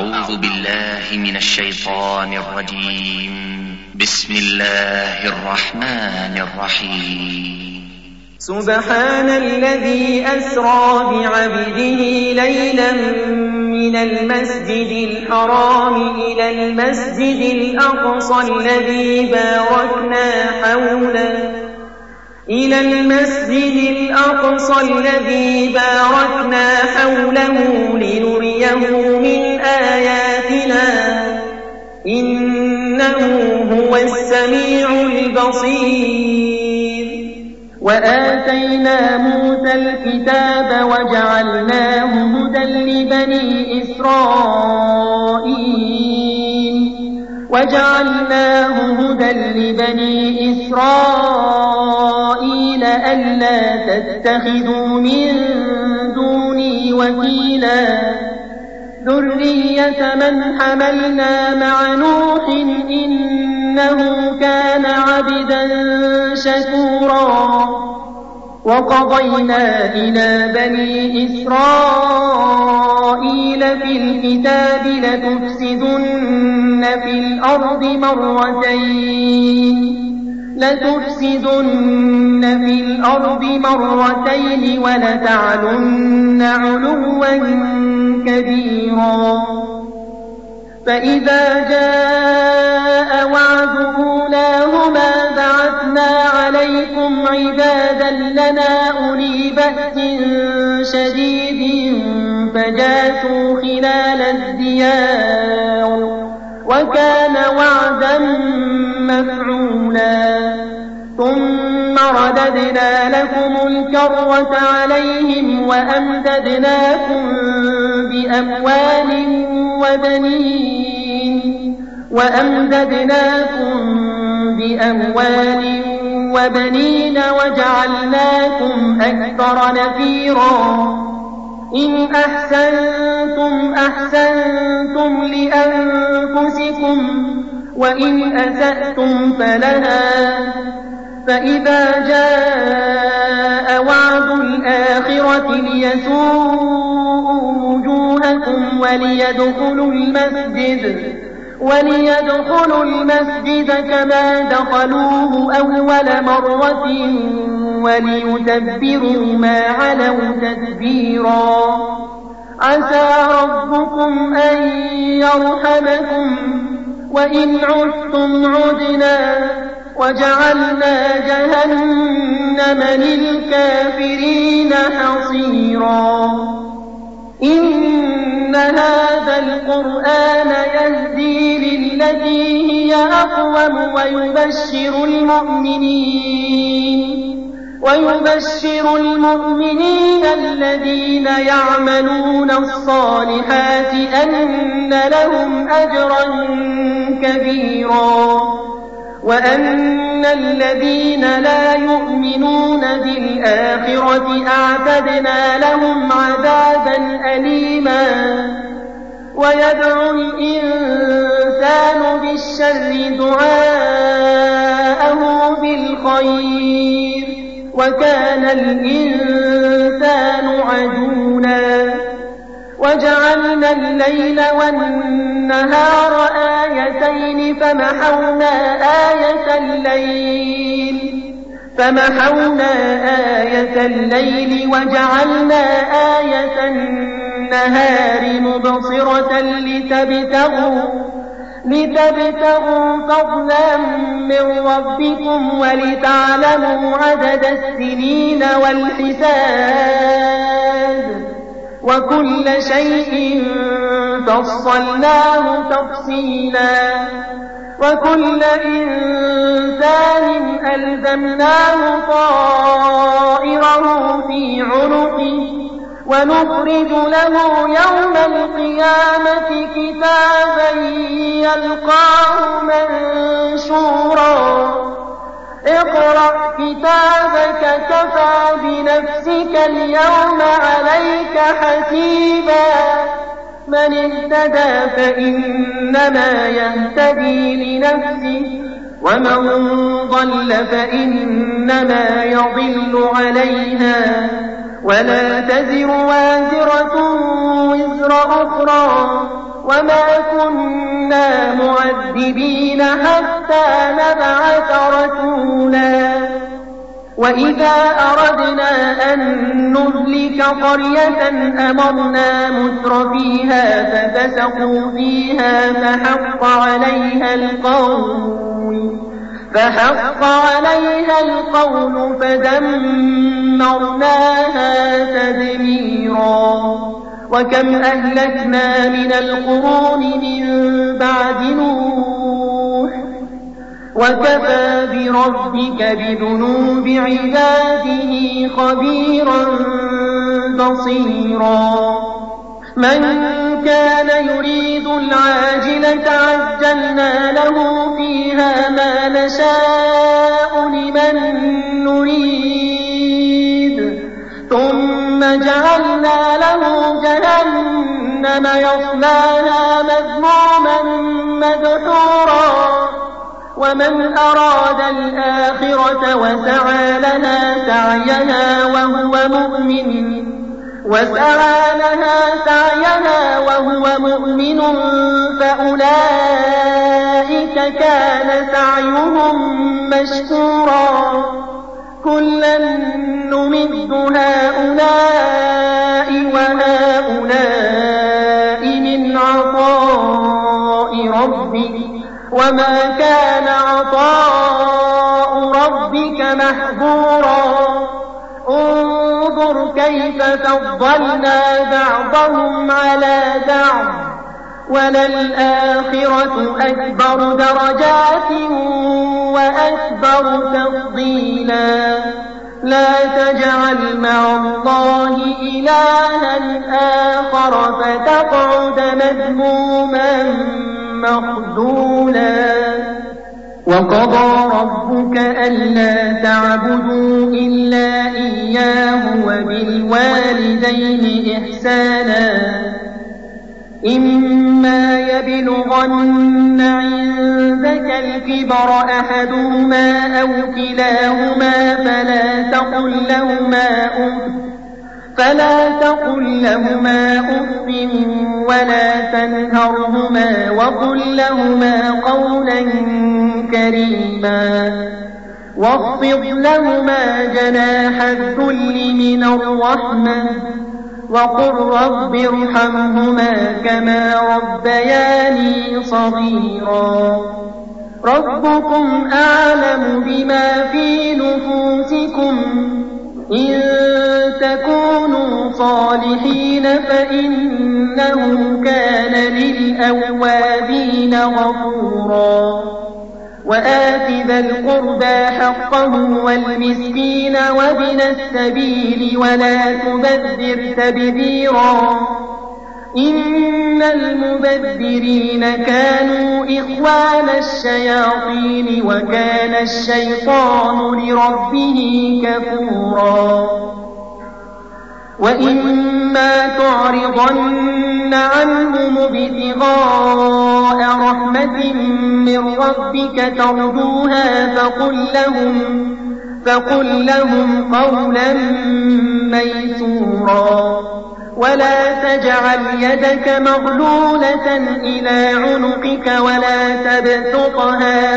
أعوذ بالله من الشيطان الرجيم. بسم الله الرحمن الرحيم. سبحان الذي أسرى بعبده ليلا من المسجد الحرام إلى المسجد الأقصى الذي باركنا حوله لنريه من آياتنا إنه هو السميع البصير. وآتينا موسى الكتاب وجعلناه هدى لبني إسرائيل ألا تتخذوا من دوني وكيلا ذرية من حملنا مع نوح إنه كان عبدا شكورا. وقضينا إلى بني إسرائيل في الكتاب لتفسدن في الأرض مرتين ولتعلن علوا كبيرا. فإذا جاء وعد أولاهما بعثنا عليكم عبادا لنا أولي بأس شديد فجاسوا خلال الديار وكان وعدا مفعولا. ثم رددنا لكم الكرة عليهم وأمددناكم بأموال وبنين وجعلناكم أكثر نفيرا. إن أحسنتم أحسنتم لأنفسكم وإن أسأتم فلها. فإذا جاء وعد الآخرة ليسوءوا وجوهكم وليدخلوا المسجد كما دخلوه أول مرة وليتبروا ما علوا تتبيرا. عسى ربكم أن يرحمكم وإن عدتم عدنا وجعلنا جهنم للكافرين حصيرا. إن هذا القرآن يهدي للتي هي أقوم ويبشر المؤمنين الذين يعملون الصالحات أن لهم أجرا كبيرا وأن الذين لا يؤمنون بالآخرة أعتدنا لهم عذابا أليما. ويدعو الإنسان بالشر دعاءه بالخير وكان الإنسان عجولا. وجعلنا الليل والنهار آيتين فمحونا آية الليل وجعلنا آية النهار مبصرة لتبتغوا فضلا من ربكم ولتعلموا عدد السنين والحساب وكل شيء فصلناه تفصيلا. وكل إنسان ألزمناه طائره في عنقه ونخرج له يوم القيامة كتابا يلقاه منشورا. اقرأ كتابك كفى بنفسك اليوم عليك حسيبا. من اهتدى فإنما يهتدي لنفسه ومن ضل فإنما يضل عليها ولا تزر وازرة وزر أخرى وما كنا معذبين حتى نبعث رسولا وإذا أردنا أن نهلك قرية أمرنا مترفيها ففسقوا فيها فحق عليها القول فدمرناها تدميرا وكم أهلكنا من القرون من بعد نوح وكفى بربك بذنوب عباده خبيرا بصيرا من كان يريد العاجلة عجلنا له فيها ما نشاء لمن نريد ثم جعلنا له جهنم يصلاها مذموما مدحورا ومن أراد الآخرة وسعى لها سعيها وهو مؤمن فأولئك كان سعيهم مشكورا كلا نمد هؤلاء وهؤلاء من عطاء ربك وما كان عطاء ربك محظورا انظر كيف فضلنا بعضهم على بعض وللآخرة أكبر درجات وأكبر تفضيلا لا تجعل مع الله إلها آخر فتقعد مذموما مخذولا وقضى ربك ألا تعبدوا إلا إياه وبالوالدين إحسانا إما يبلغن عندك الكبر أحدهما أو كلاهما فلا تقل لهما أف ولا تنهرهما وقل لهما قولا كريما واخفض لهما جناح الذل من الرحمة وقل رب ارحمهما كما ربياني صغيرا ربكم أعلم بما في نفوسكم إن تكونوا صالحين فإنه كان للأوابين غفورا وآت ذا القربى حقه والمسكين وابن السبيل ولا تبذر تبذيرا إن المبذرين كانوا إخوان الشياطين وكان الشيطان لربه كفورا وإما تعرضن عنهم ابتغاء رحمة من ربك ترجوها فقل لهم قولا ميسورا ولا تجعل يدك مغلولة إلى عنقك ولا تبسطها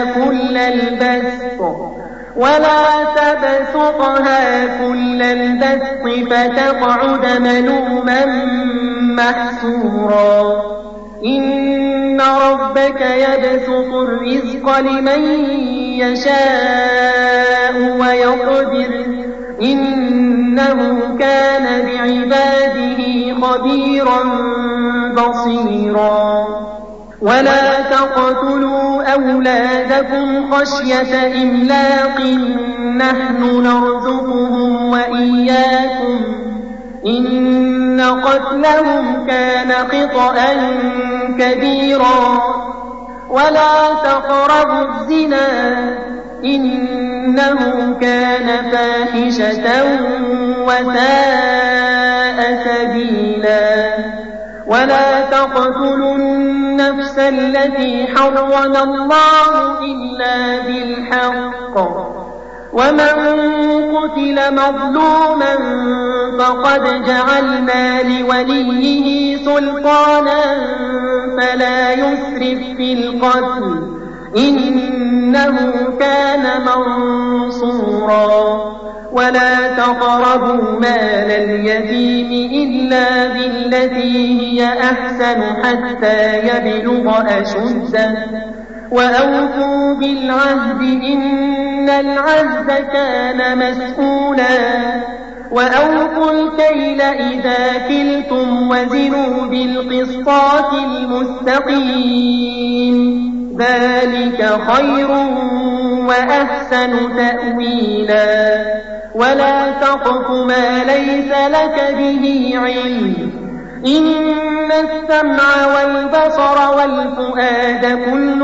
كل البسط فتقعد ملوما محسورا إن ربك يبسط الرزق لمن يشاء ويقدر إنه كان بعباده خبيرا بصيرا ولا تقتلوا أولادكم خشية إملاق نحن نرزقهم وإياكم إن قتلهم كان خطأ كبيرا ولا تقربوا الزنا إنه كان فاحشة وساء سبيلا ولا تقتلوا النفس التي حرم الله إلا بالحق ومن قتل مظلوما فقد جعلنا لوليه سلطانا فلا يسرف في القتل إنه كان منصورا ولا تقربوا مال اليتيم إلا بالتي هي أحسن حتى يبلغ أشده وأوفوا بالعهد إن العهد كان مسؤولا وأوفوا الكيل إذا كلتم وزنوا بالقسطاس المستقيم ذلك خير وأحسن تأويلا ولا تقف ما ليس لك به علم إن السمع والبصر والفؤاد كل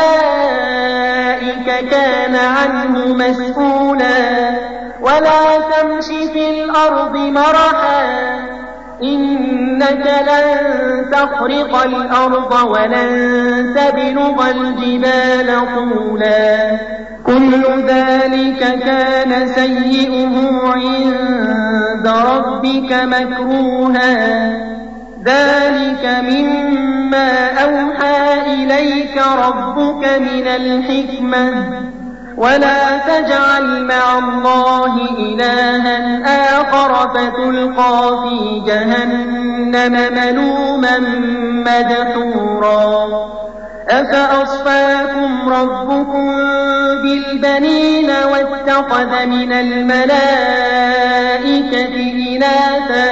أولئك كان عنه مسؤولا ولا تمش في الأرض مرحا إنك لن تخرق الأرض ولن تبلغ الجبال طولا كل ذلك كان سيئه عند ربك مكروها ذلك مما أوحى إليك ربك من الحكمة ولا تجعل مع الله إلها آخر فتلقى في جهنم ملوما مدحورا أفأصفاكم ربكم بالبنين واتخذ من الملائكة إناثا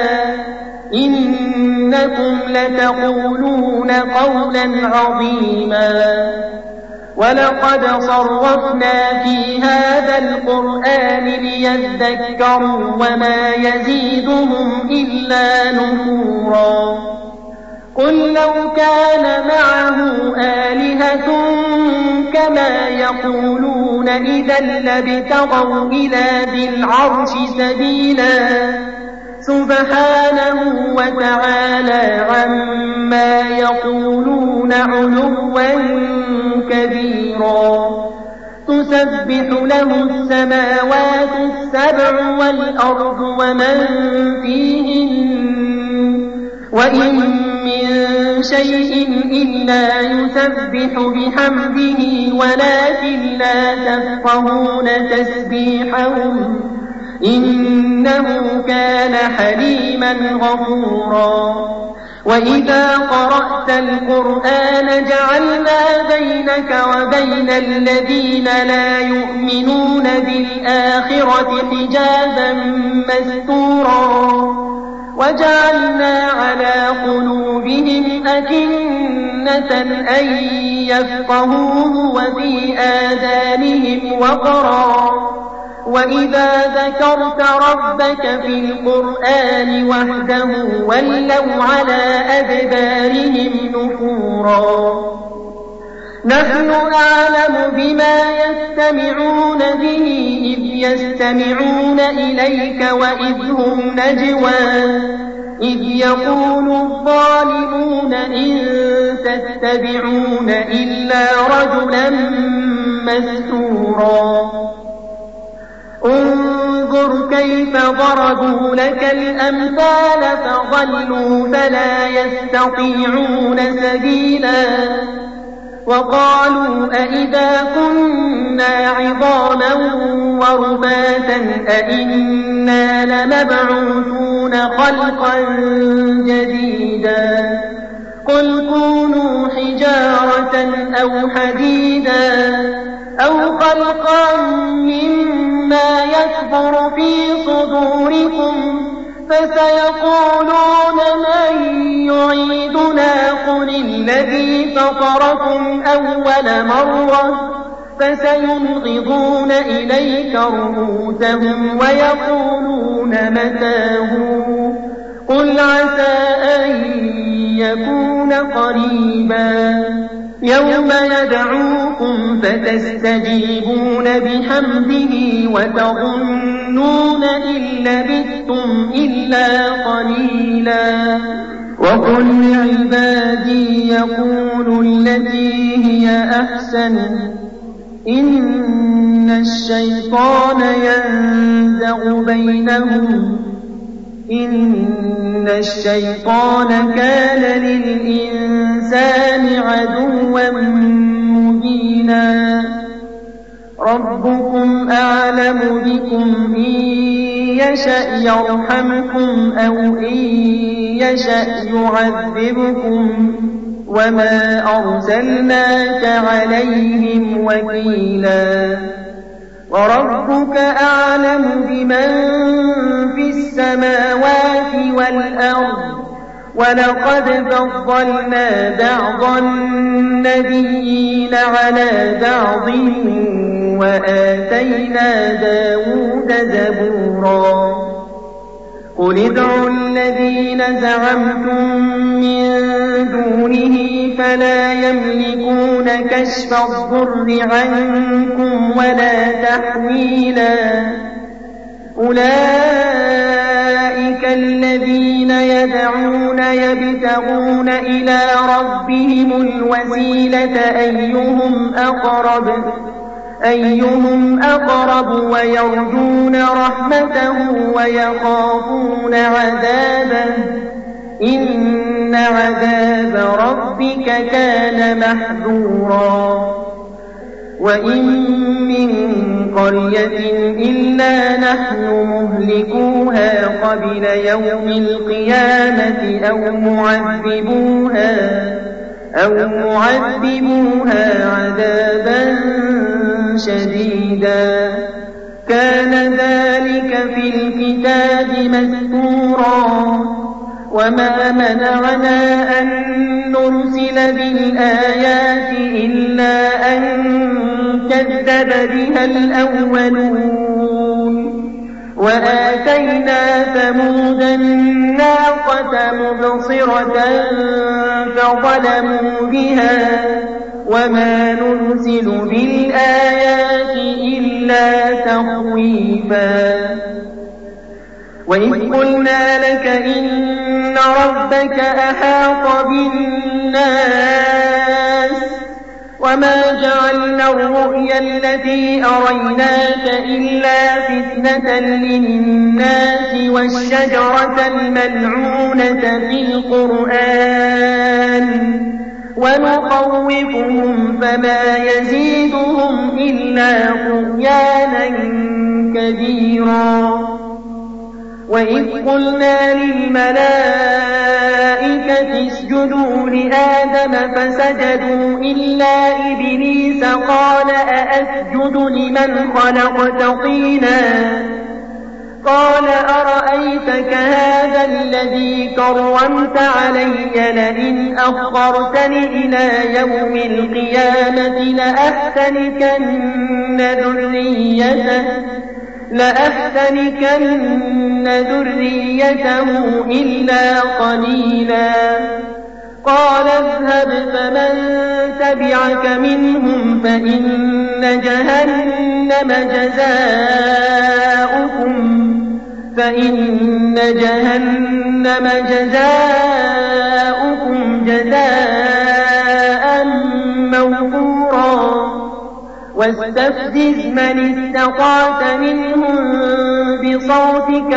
إنكم لتقولون قولا عظيما ولقد صرفنا في هذا القرآن ليذكروا وما يزيدهم إلا نفورا قل لو كان معه آلهة كما يقولون إذا لابتغوا إلى ذي العرش سبيلا سبحانه وتعالى عما يقولون علوا كبيرا تسبح له السماوات السبع والأرض ومن فيهن وإن من شيء إلا يسبح بحمده ولكن لا تفقهون تسبيحهم إنه كان حليما غفورا وإذا قرأت القرآن جعلنا بينك وبين الذين لا يؤمنون بالآخرة حجابا مستورا وجعلنا على قلوبهم أكنة أن يفقهوه وفي آذانهم وقرا وإذا ذكرت ربك في القرآن وحده ولوا على أدبارهم نفورا نحن أعلم بما يستمعون به إذ يستمعون إليك وإذ هم نجوى إذ يقول الظالمون إن تتبعون إلا رجلا مسحورا انظر كيف ضربوا لك الأمثال فضلوا فلا يستطيعون سبيلا وقالوا أئذا كنا عظاما ورفاتا أئنا لمبعوثون خلقا جديدا قل كونوا حجارة أو حديدا أو خلقا مما يكبر في صدوركم فسيقولون من يعيدنا قل الذي فطركم أول مرة فسينغضون إليك رؤوسهم ويقولون متاه قل عسى أن يكون قريبا يوم يدعوكم فتستجيبون بحمده وتظنون إن لبثتم إلا قليلا وقل لعبادي يقولوا التي هي أحسن إن الشيطان ينزغ بينهم إن الشيطان كان للإنسان عدوا مبينا ربكم أعلم بكم إن يشأ يرحمكم أو إن يشأ يعذبكم وما أرسلناك عليهم وكيلا وربك أعلم بمن في السماوات والأرض ولقد فضلنا بعض النبيين على بعض وآتينا داود زبورا قل ادعوا الذين زعمتم من دونه فلا يملكون كشف الضر عنكم ولا تحويلا أولئك الذين يدعون يبتغون إلى ربهم الوسيلة أيهم أقرب ويرجون رحمته ويخافون عذابه إن عذاب ربك كان محذورا وإن من قرية إلا نحن مهلكوها قبل يوم القيامة أو معذبوها عذابا شديدا كان ذلك في الكتاب مسطورا وما منعنا أن نرسل بالآيات إلا أن كذب بها الأولون وآتينا ثمود الناقة مبصرة فظلموا بها وما نرسل بالآيات إلا تخويفا وإذ قلنا لك إن ربك أحاط بالناس وما جعلنا الرؤيا التي أريناك إلا فتنة للناس والشجرة الملعونة في القرآن ونخوفهم فما يزيدهم إلا طغيانا كبيرا وإذ قلنا للملائكة اسجدوا لآدم فسجدوا إلا إبليس قال أأسجد لمن خلقت طينا قال أرأيتك هذا الذي كرمت علي لئن أخرتني إلى يوم القيامة لأحتنكن ذريته إلا قليلا قال اذهب فمن تبعك منهم فإن جهنم جزاؤكم جزاء موفورا واستفزز من استطعت منهم بصوتك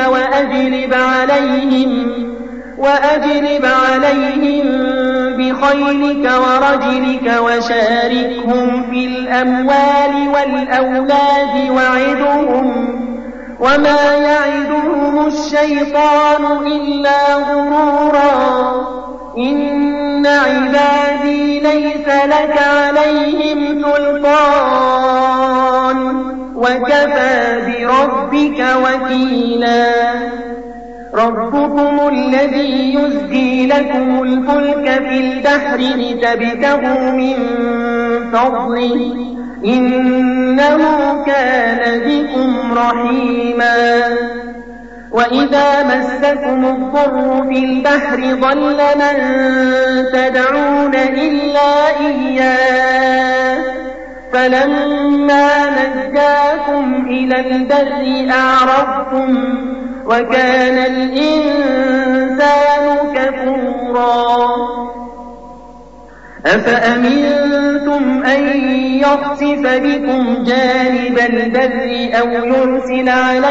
وأجلب عليهم بخيلك ورجلك وشاركهم في الأموال والأولاد وعدهم وما يعدهم الشيطان إلا غرورا إن عبادي ليس لك عليهم سلطان وكفى بربك وكيلا ربكم الذي يزجي لكم الفلك في البحر لتبتغوا من فضله إنه كان بكم رحيما وإذا مسكم الضر في البحر ضل من تدعون إلا إياه فلما نجاكم إلى البر أعرضتم وكان الإنسان كفورا أفأمنتم أن يخسف بكم جانب البر أو يرسل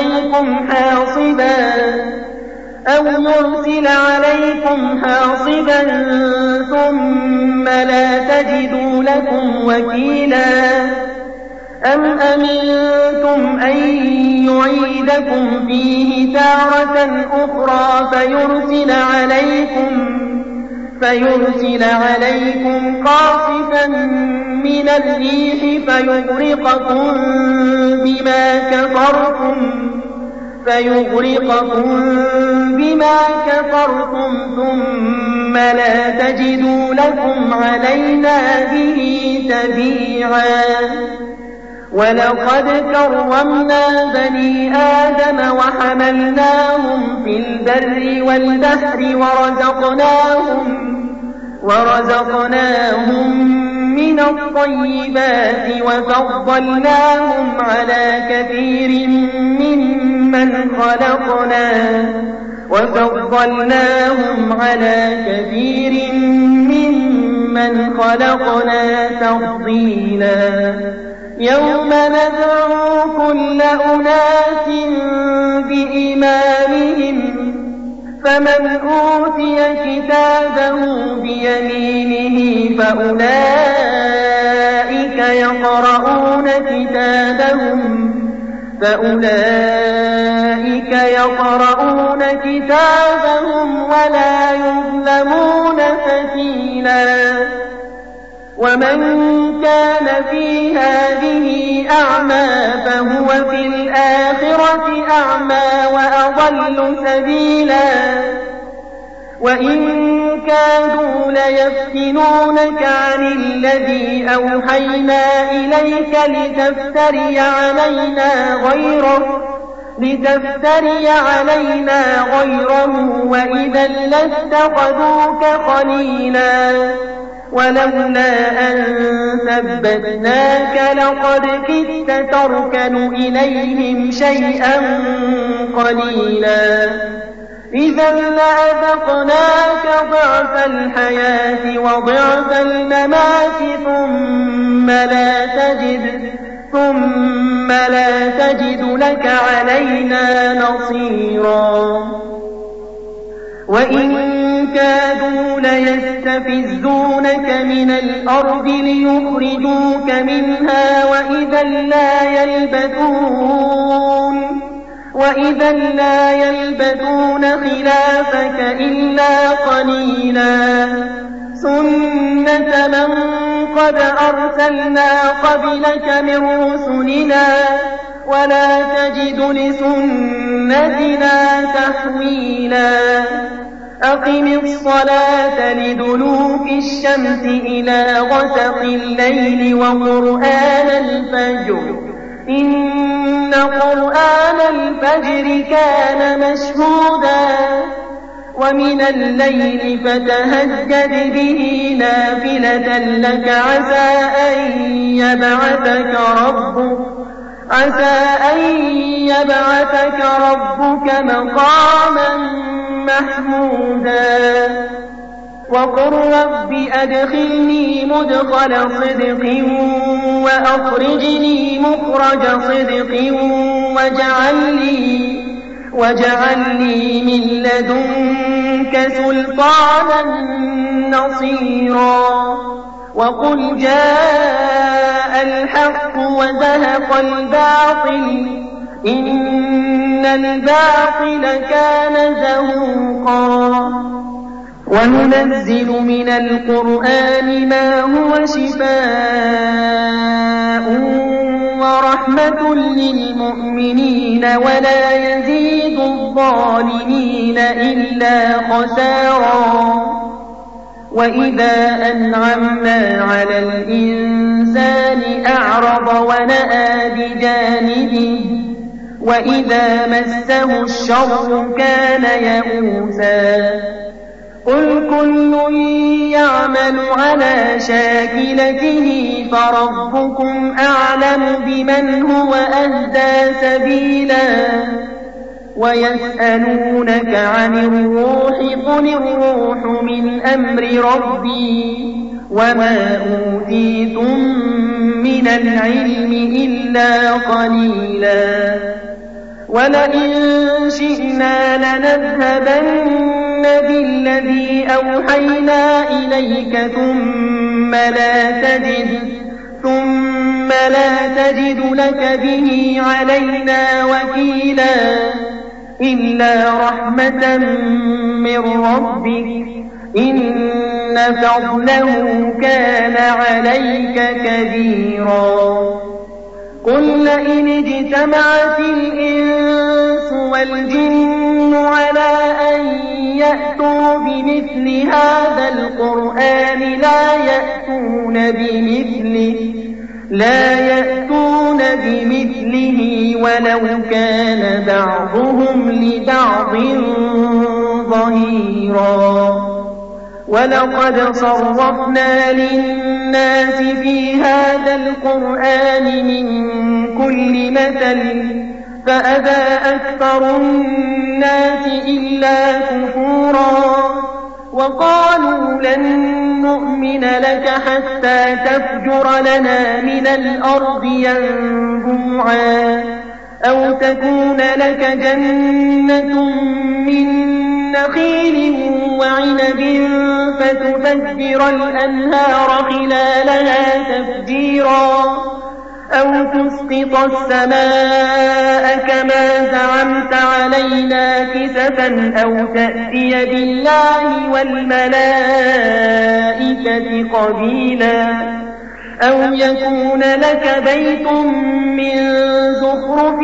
عليكم حاصبا ثم لا تجدوا لكم وكيلا أم أمنتم أن يعيدكم فيه تارة أخرى فيرسل عليكم قاصفا من الريح فيغرقكم بما كفرتم ثم لا تجدوا لكم علينا به تبيعا ولقد كرمنا بني آدم وحملناهم في البر والبحر ورزقناهم من الطيبات وفضلناهم على كثير ممن خلقنا تفضيلا يوم ندعو كل أناس بإمامهم فمن أوتي كتابه بيمينه فأولئك يقرؤون كتابهم ولا يظلمون فتيلا ومن كان في هذه أعمى فهو في الآخرة أعمى وأضل سبيلا وإن كادوا ليفتنونك عن الذي أوحينا إليك لتفتري علينا غيره وإذا لاتخذوك خليلا ولولا أن ثبتناك لقد كدت تركن إليهم شيئا قليلا إذا لأذقناك ضعف الحياة وضعف الممات ثم لا تجد لك علينا نصيرا وإن كادوا ليستفزونك من الأرض ليخرجوك منها وإذا لا يلبثون خلافك إلا قليلا سنة من قد أرسلنا قبلك من رسلنا ولا تجد لسنتنا تحويلا أقم الصلاة لدلوك الشمس إلى غسق الليل وقرآن الفجر إن قرآن الفجر كان مشهودا ومن الليل فتهجد به نافلة لك عسى أن يبعثك ربك مقاما محمودا وقل رب أدخلني مدخل صدق وأخرجني مخرج صدق واجعل لي من لدنك سلطانا نصيرا وقل جاء الحق وزهق الباطل إن الباطل كان زهوقا وننزل من القرآن ما هو شفاء ورحمة للمؤمنين ولا يزيد الظالمين إلا خسارا وإذا أنعمنا على الإنسان أعرض ونأى بجانبه وإذا مسه الشر كان يئوسا قل كل يعمل على شاكلته فربكم أعلم بمن هو أهدى سبيلا ويسألونك عن الروح قل الروح من أمر ربي وما أوتيتم من العلم إلا قليلا ولئن شئنا لنذهبن بالذي أوحينا إليك ثم لا تجد لك به علينا وكيلا إلا رحمة من ربك إن فضله كان عليك كبيرا قل لئن اجتمعت الإنس والجن على أن يأتوا بمثل هذا القرآن لا يأتون بمثله ولو كان بعضهم لبعض ظهيرا ولقد صرفنا للناس في هذا القرآن من كل مثل فأبى أكثر الناس إلا كفورا وقالوا لن نؤمن لك حتى تفجر لنا من الأرض ينبوعا أو تكون لك جنة من نخيل وعنب فتفجر الأنهار خلالها تفجيرا أو تسقط السماء كما زعمت علينا كسفا أو تأتي بالله والملائكة قبيلا أو يكون لك بيت من زخرف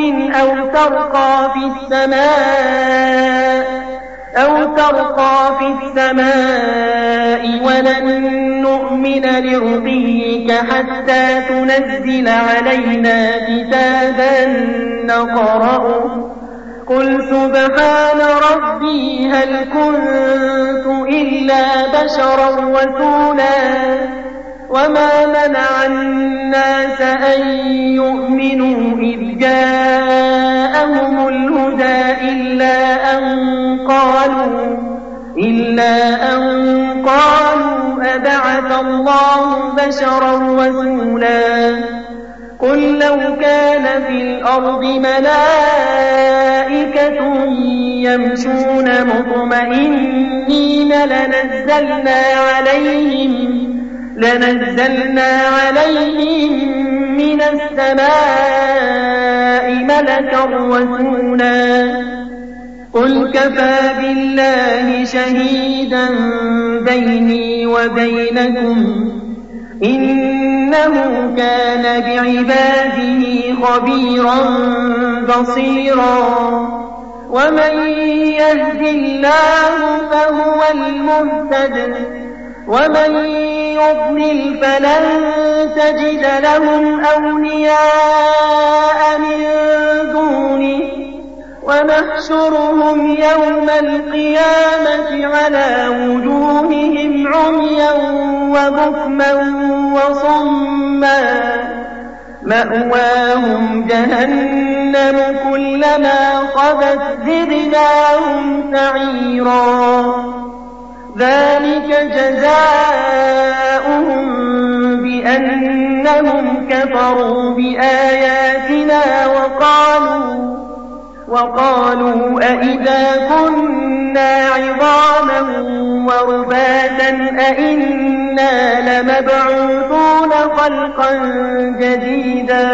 أو ترقى في السماء ولن نؤمن لرقيك حتى تنزل علينا كتابا نقرأه قل سبحان ربي هل كنت إلا بشرا رسولا وما منع الناس أن يؤمنوا إذ جاءهم الهدى إلا أن قالوا أبعث الله بشرا رسولا قل لو كان في الأرض ملائكة يمشون مطمئنين لنزلنا عليهم من السماء ملكا رسولا قل كفى بالله شهيدا بيني وبينكم إنه كان بعباده خبيرا بصيرا ومن يهد الله فهو المهتد ومن يضلل فلن تجد لهم أولياء من دونه ونحشرهم يوم القيامة على وجوههم عميا وبكما وصما مأواهم جهنم كلما خبت زدناهم سعيرا ذلك جزاؤهم بأنهم كفروا بآياتنا وقالوا أئذا كنا عظاما ورفاتا أئنا لمبعوثون خلقا جديدا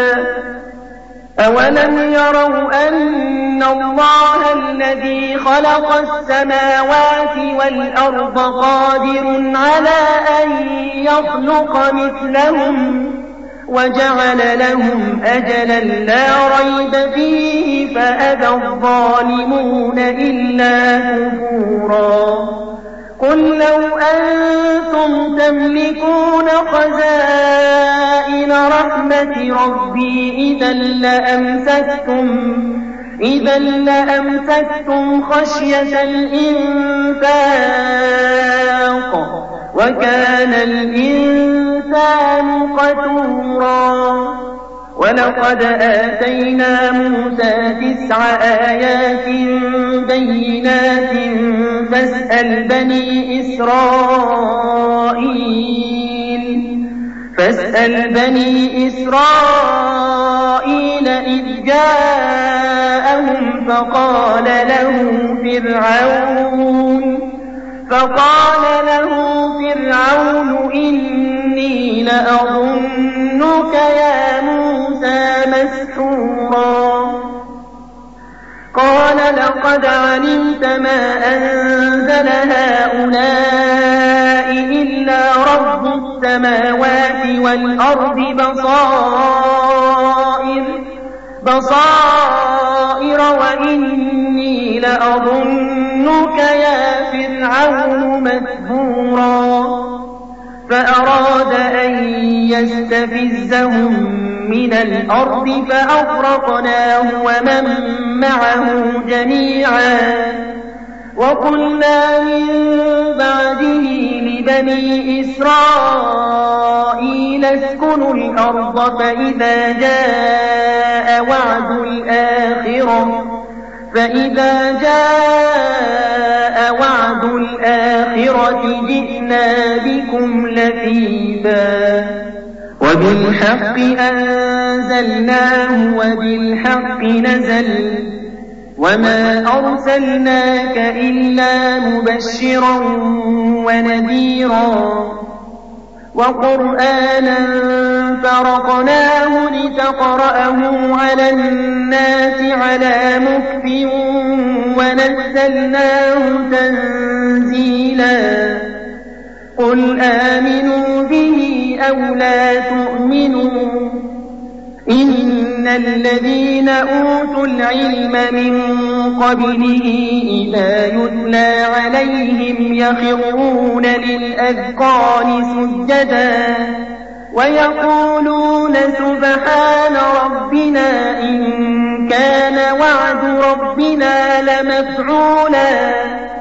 أولم يروا أن الله الذي خلق السماوات والأرض قادر على أن يخلق مثلهم وجعل لهم أجلا لا ريب فيه فأبى الظالمون إلا كفورا قل لو أنتم تملكون خزائن رحمة ربي إذا لأمسكتم خشية الإنفاق وكان الإنسان قتورا ولقد آتينا موسى 9 آيات بينات فاسأل بني إسرائيل فاسأل بني إسرائيل إذ جاءهم فقال له فرعون إني لأظنك يا موسى مسحورا قال لقد علمت ما أنزل هؤلاء إلا رب السماوات والأرض بصائر وإني لأظنك يا فرعون مثبورا فأراد أن يستفزهم من الأرض فأغرقناه ومن معه جميعا وقلنا من بعده لبني إسرائيل اسكنوا الأرض فإذا جاء وعد الآخرة جئنا بكم لفيفا وبالحق أنزلناه وبالحق نزل وما أرسلناك إلا مبشرا ونذيرا وقرآنا فرقناه لتقرأه على الناس على مكث ونزلناه تنزيلا قل آمنوا به أو لا تؤمنوا إن الذين أوتوا العلم من قبله إذا يتلى عليهم يخرون للأذقان سجدا ويقولون سبحان ربنا إن كان وعد ربنا لمفعولا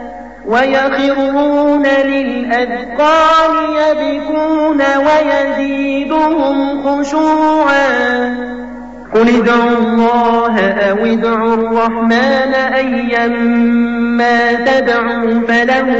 ويخرون للأذقان يبكون ويزيدهم خشوعا قل ادعوا الله أو ادعوا الرحمن أيما تدعوا فله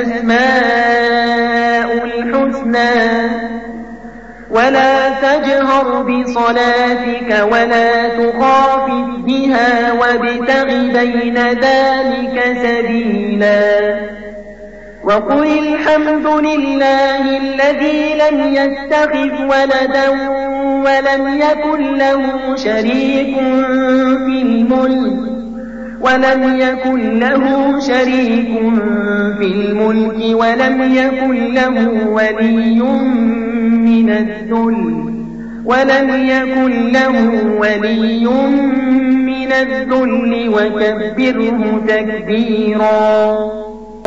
الأسماء الحسنى ولا تجهر بصلاتك ولا تخافت بها وابتغ بين ذلك سبيلا وقل الحمد لله الذي لم يتخذ ولدا ولم يكن له شريك في الملك ولم يكن له ولي من الذل وكبره تكبيرا